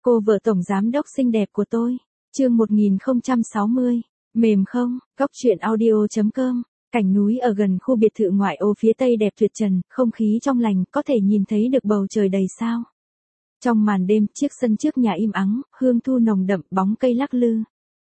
Cô vợ tổng giám đốc xinh đẹp của tôi. Chương 1060. Mềm không? Cóc truyện audio.com. Cảnh núi ở gần khu biệt thự ngoại ô phía tây đẹp tuyệt trần, không khí trong lành, có thể nhìn thấy được bầu trời đầy sao. Trong màn đêm, chiếc sân trước nhà im ắng, hương thu nồng đậm, bóng cây lắc lư.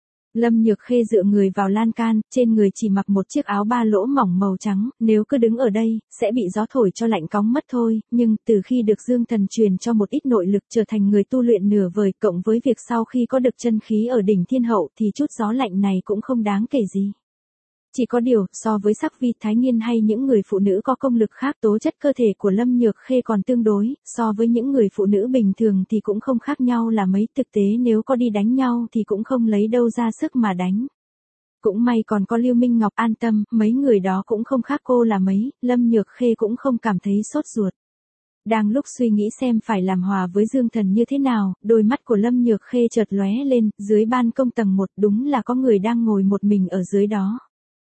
Lâm Nhược Khê dựa người vào lan can, trên người chỉ mặc một chiếc áo ba lỗ mỏng màu trắng, nếu cứ đứng ở đây, sẽ bị gió thổi cho lạnh cóng mất thôi, nhưng từ khi được Dương Thần truyền cho một ít nội lực trở thành người tu luyện nửa vời, cộng với việc sau khi có được chân khí ở đỉnh thiên hậu thì chút gió lạnh này cũng không đáng kể gì. Chỉ có điều, so với Sắc Vi, Thái Nghiên hay những người phụ nữ có công lực khác, tố chất cơ thể của Lâm Nhược Khê còn tương đối, so với những người phụ nữ bình thường thì cũng không khác nhau là mấy, thực tế nếu có đi đánh nhau thì cũng không lấy đâu ra sức mà đánh. Cũng may còn có Lưu Minh Ngọc an tâm, mấy người đó cũng không khác cô là mấy, Lâm Nhược Khê cũng không cảm thấy sốt ruột. Đang lúc suy nghĩ xem phải làm hòa với Dương Thần như thế nào, đôi mắt của Lâm Nhược Khê chợt lóe lên, dưới ban công tầng 1 đúng là có người đang ngồi một mình ở dưới đó.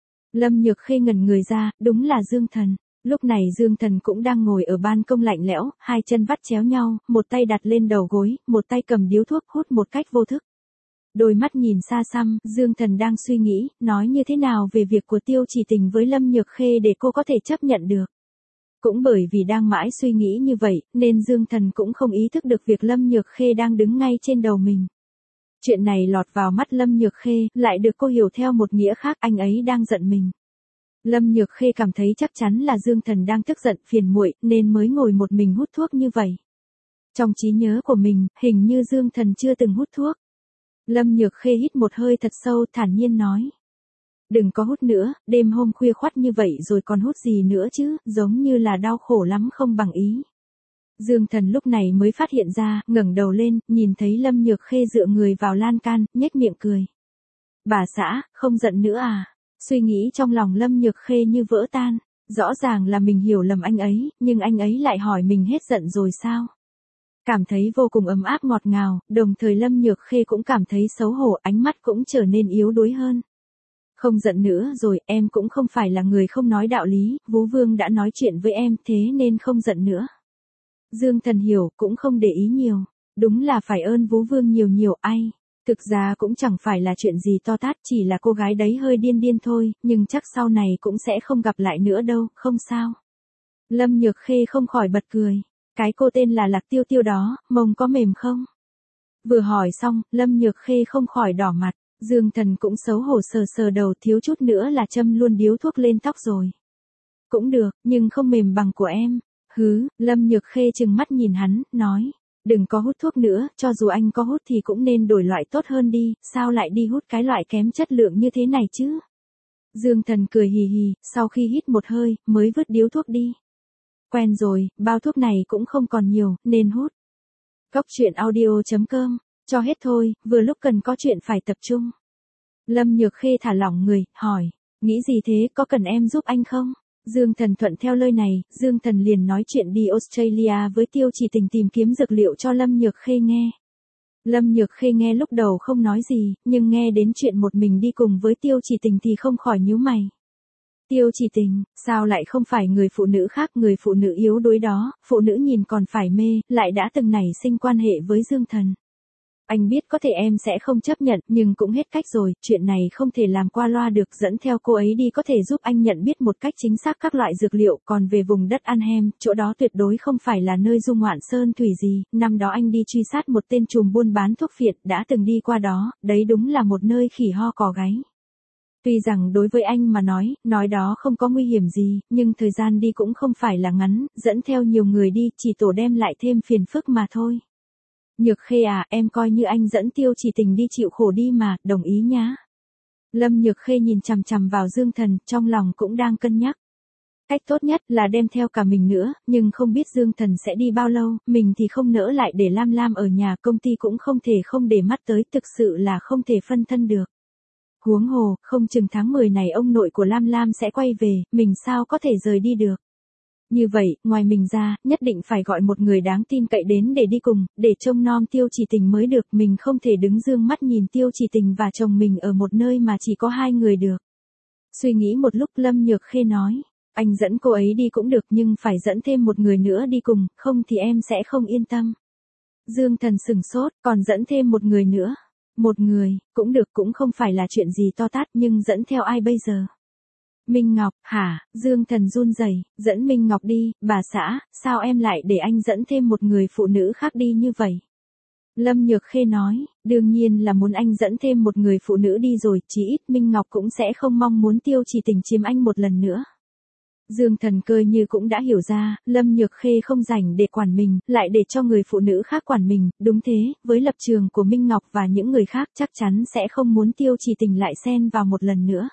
Lâm Nhược Khê ngẩn người ra, đúng là Dương Thần. Lúc này Dương Thần cũng đang ngồi ở ban công lạnh lẽo, hai chân vắt chéo nhau, một tay đặt lên đầu gối, một tay cầm điếu thuốc hút một cách vô thức. Đôi mắt nhìn xa xăm, Dương Thần đang suy nghĩ, nói như thế nào về việc của Tiêu Chỉ Tình với Lâm Nhược Khê để cô có thể chấp nhận được. Cũng bởi vì đang mãi suy nghĩ như vậy, nên Dương Thần cũng không ý thức được việc Lâm Nhược Khê đang đứng ngay trên đầu mình. Chuyện này lọt vào mắt Lâm Nhược Khê, lại được cô hiểu theo một nghĩa khác, anh ấy đang giận mình. Lâm Nhược Khê cảm thấy chắc chắn là Dương Thần đang tức giận, phiền muội, nên mới ngồi một mình hút thuốc như vậy. Trong trí nhớ của mình, hình như Dương Thần chưa từng hút thuốc. Lâm Nhược Khê hít một hơi thật sâu, thản nhiên nói. Đừng có hút nữa, đêm hôm khuya khoắt như vậy rồi còn hút gì nữa chứ, giống như là đau khổ lắm không bằng ý. Dương Thần lúc này mới phát hiện ra, ngẩng đầu lên, nhìn thấy Lâm Nhược Khê dựa người vào lan can, nhếch miệng cười. Bà xã, không giận nữa à? Suy nghĩ trong lòng Lâm Nhược Khê như vỡ tan. Rõ ràng là mình hiểu lầm anh ấy, nhưng anh ấy lại hỏi mình hết giận rồi sao? Cảm thấy vô cùng ấm áp ngọt ngào, đồng thời Lâm Nhược Khê cũng cảm thấy xấu hổ, ánh mắt cũng trở nên yếu đuối hơn. Không giận nữa rồi, em cũng không phải là người không nói đạo lý, Vũ Vương đã nói chuyện với em, thế nên không giận nữa. Dương Thần hiểu, cũng không để ý nhiều. Đúng là phải ơn Vũ Vương nhiều nhiều, ai. Thực ra cũng chẳng phải là chuyện gì to tát, chỉ là cô gái đấy hơi điên điên thôi, nhưng chắc sau này cũng sẽ không gặp lại nữa đâu, không sao. Lâm Nhược Khê không khỏi bật cười. Cái cô tên là Lạc Tiêu Tiêu đó, mông có mềm không? Vừa hỏi xong, Lâm Nhược Khê không khỏi đỏ mặt. Dương Thần cũng xấu hổ sờ sờ đầu, thiếu chút nữa là châm luôn điếu thuốc lên tóc rồi. Cũng được, nhưng không mềm bằng của em. Hứ, Lâm Nhược Khê trừng mắt nhìn hắn, nói. Đừng có hút thuốc nữa, cho dù anh có hút thì cũng nên đổi loại tốt hơn đi, sao lại đi hút cái loại kém chất lượng như thế này chứ? Dương Thần cười hì hì, sau khi hít một hơi, mới vứt điếu thuốc đi. Quen rồi, bao thuốc này cũng không còn nhiều, nên hút. Cóc truyện audio.com, cho hết thôi, vừa lúc cần có chuyện phải tập trung. Lâm Nhược Khê thả lỏng người, hỏi, nghĩ gì thế, có cần em giúp anh không? Dương Thần thuận theo lời này, Dương Thần liền nói chuyện đi Australia với Tiêu Chỉ Tình tìm kiếm dược liệu cho Lâm Nhược Khê nghe. Lâm Nhược Khê nghe lúc đầu không nói gì, nhưng nghe đến chuyện một mình đi cùng với Tiêu Chỉ Tình thì không khỏi nhíu mày. Tiêu Chỉ Tình, sao lại không phải người phụ nữ khác, người phụ nữ yếu đuối đó, phụ nữ nhìn còn phải mê, lại đã từng nảy sinh quan hệ với Dương Thần. Anh biết có thể em sẽ không chấp nhận, nhưng cũng hết cách rồi, chuyện này không thể làm qua loa được, dẫn theo cô ấy đi có thể giúp anh nhận biết một cách chính xác các loại dược liệu, còn về vùng đất Arnhem, chỗ đó tuyệt đối không phải là nơi du ngoạn sơn thủy gì, năm đó anh đi truy sát một tên trùm buôn bán thuốc phiện, đã từng đi qua đó, đấy đúng là một nơi khỉ ho cò gáy. Tuy rằng đối với anh mà nói đó không có nguy hiểm gì, nhưng thời gian đi cũng không phải là ngắn, dẫn theo nhiều người đi, chỉ tổ đem lại thêm phiền phức mà thôi. Nhược Khê à, em coi như anh dẫn Tiêu Chỉ Tình đi chịu khổ đi mà, đồng ý nhá. Lâm Nhược Khê nhìn chằm chằm vào Dương Thần, trong lòng cũng đang cân nhắc. Cách tốt nhất là đem theo cả mình nữa, nhưng không biết Dương Thần sẽ đi bao lâu, mình thì không nỡ lại để Lam Lam ở nhà, công ty cũng không thể không để mắt tới, thực sự là không thể phân thân được. Huống hồ, không chừng tháng 10 này ông nội của Lam Lam sẽ quay về, mình sao có thể rời đi được. Như vậy, ngoài mình ra, nhất định phải gọi một người đáng tin cậy đến để đi cùng, để trông nom Tiêu Chỉ Tình mới được, mình không thể đứng dương mắt nhìn Tiêu Chỉ Tình và chồng mình ở một nơi mà chỉ có hai người được. Suy nghĩ một lúc Lâm Nhược Khê nói, anh dẫn cô ấy đi cũng được nhưng phải dẫn thêm một người nữa đi cùng, không thì em sẽ không yên tâm. Dương Thần sừng sốt, còn dẫn thêm một người nữa. Một người, cũng được, cũng không phải là chuyện gì to tát, nhưng dẫn theo ai bây giờ? Minh Ngọc, hả? Dương Thần run rẩy, dẫn Minh Ngọc đi, bà xã, sao em lại để anh dẫn thêm một người phụ nữ khác đi như vậy? Lâm Nhược Khê nói, đương nhiên là muốn anh dẫn thêm một người phụ nữ đi rồi, chí ít Minh Ngọc cũng sẽ không mong muốn Tiêu Chỉ Tình chiếm anh một lần nữa. Dương Thần cơ như cũng đã hiểu ra, Lâm Nhược Khê không rảnh để quản mình, lại để cho người phụ nữ khác quản mình, đúng thế, với lập trường của Minh Ngọc và những người khác chắc chắn sẽ không muốn Tiêu Chỉ Tình lại xen vào một lần nữa.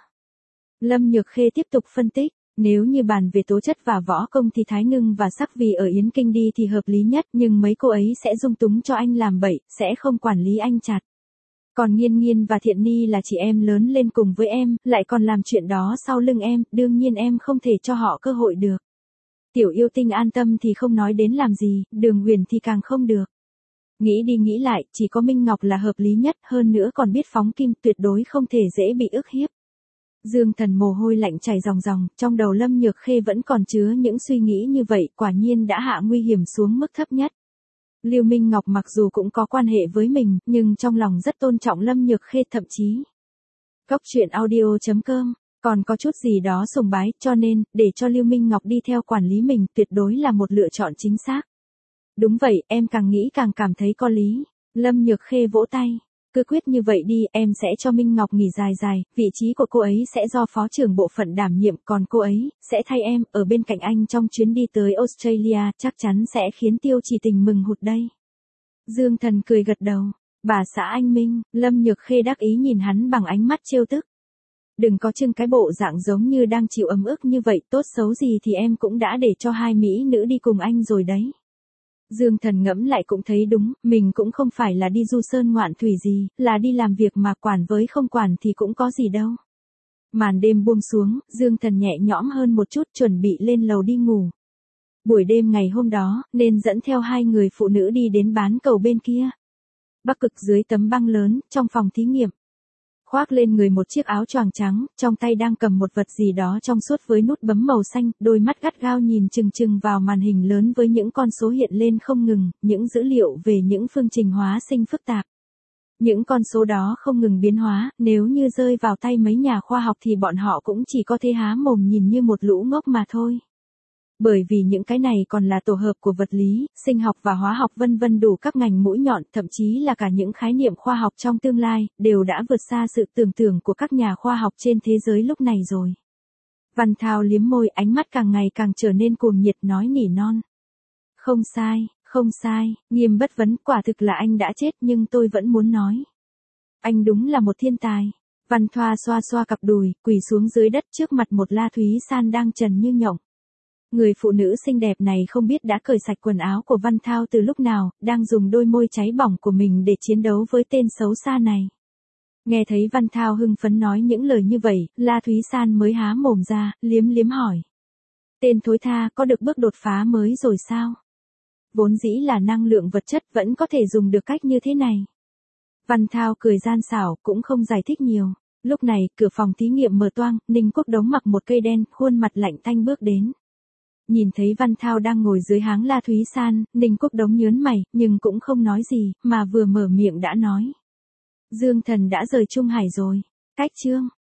Lâm Nhược Khê tiếp tục phân tích, nếu như bàn về tố chất và võ công thì Thái Ngưng và Sắc Vì ở Yến Kinh đi thì hợp lý nhất, nhưng mấy cô ấy sẽ dung túng cho anh làm bậy, sẽ không quản lý anh chặt. Còn Nghiên Nghiên và Thiện Ni là chị em lớn lên cùng với em, lại còn làm chuyện đó sau lưng em, đương nhiên em không thể cho họ cơ hội được. Tiểu Yêu Tinh an tâm thì không nói đến làm gì, Đường Huyền thì càng không được. Nghĩ đi nghĩ lại, chỉ có Minh Ngọc là hợp lý nhất, hơn nữa còn biết phóng kim, tuyệt đối không thể dễ bị ức hiếp. Dương Thần mồ hôi lạnh chảy ròng ròng, trong đầu Lâm Nhược Khê vẫn còn chứa những suy nghĩ như vậy, quả nhiên đã hạ nguy hiểm xuống mức thấp nhất. Lưu Minh Ngọc mặc dù cũng có quan hệ với mình, nhưng trong lòng rất tôn trọng Lâm Nhược Khê, thậm chí. Cóc truyện audio.com, còn có chút gì đó sùng bái, cho nên, để cho Lưu Minh Ngọc đi theo quản lý mình, tuyệt đối là một lựa chọn chính xác. Đúng vậy, em càng nghĩ càng cảm thấy có lý. Lâm Nhược Khê vỗ tay. Cứ quyết như vậy đi, em sẽ cho Minh Ngọc nghỉ dài dài, vị trí của cô ấy sẽ do phó trưởng bộ phận đảm nhiệm, còn cô ấy sẽ thay em ở bên cạnh anh trong chuyến đi tới Australia, chắc chắn sẽ khiến Tiêu Chỉ Tình mừng hụt đây. Dương Thần cười gật đầu, bà xã anh Minh. Lâm Nhược Khê đắc ý nhìn hắn bằng ánh mắt trêu tức. Đừng có trưng cái bộ dạng giống như đang chịu ấm ức như vậy, tốt xấu gì thì em cũng đã để cho hai mỹ nữ đi cùng anh rồi đấy. Dương Thần ngẫm lại cũng thấy đúng, mình cũng không phải là đi du sơn ngoạn thủy gì, là đi làm việc mà, quản với không quản thì cũng có gì đâu. Màn đêm buông xuống, Dương Thần nhẹ nhõm hơn một chút, chuẩn bị lên lầu đi ngủ. Buổi đêm ngày hôm đó, nên dẫn theo hai người phụ nữ đi đến bán cầu bên kia. Bắc Cực dưới tấm băng lớn, trong phòng thí nghiệm. Khoác lên người một chiếc áo choàng trắng, trong tay đang cầm một vật gì đó trong suốt với nút bấm màu xanh, đôi mắt gắt gao nhìn chừng chừng vào màn hình lớn với những con số hiện lên không ngừng, những dữ liệu về những phương trình hóa sinh phức tạp. Những con số đó không ngừng biến hóa, nếu như rơi vào tay mấy nhà khoa học thì bọn họ cũng chỉ có thể há mồm nhìn như một lũ ngốc mà thôi. Bởi vì những cái này còn là tổ hợp của vật lý, sinh học và hóa học vân vân, đủ các ngành mũi nhọn, thậm chí là cả những khái niệm khoa học trong tương lai, đều đã vượt xa sự tưởng tượng của các nhà khoa học trên thế giới lúc này rồi. Văn Thao liếm môi, ánh mắt càng ngày càng trở nên cuồng nhiệt, nói nỉ non. Không sai, không sai, Nghiêm bất vấn, quả thực là anh đã chết, nhưng tôi vẫn muốn nói. Anh đúng là một thiên tài. Văn Thoa xoa xoa cặp đùi, quỳ xuống dưới đất trước mặt một La Thúy San đang trần như nhộng. Người phụ nữ xinh đẹp này không biết đã cởi sạch quần áo của Văn Thao từ lúc nào, đang dùng đôi môi cháy bỏng của mình để chiến đấu với tên xấu xa này. Nghe thấy Văn Thao hưng phấn nói những lời như vậy, La Thúy San mới há mồm ra, liếm liếm hỏi. Tên thối tha, có được bước đột phá mới rồi sao? Vốn dĩ là năng lượng vật chất vẫn có thể dùng được cách như thế này. Văn Thao cười gian xảo, cũng không giải thích nhiều. Lúc này, cửa phòng thí nghiệm mở toang, Ninh Quốc Đống mặc một cây đen, khuôn mặt lạnh tanh bước đến. Nhìn thấy Văn Thao đang ngồi dưới háng La Thúy San, Ninh Quốc Đống nhớn mày, nhưng cũng không nói gì, mà vừa mở miệng đã nói. Dương Thần đã rời Trung Hải rồi. Cách chương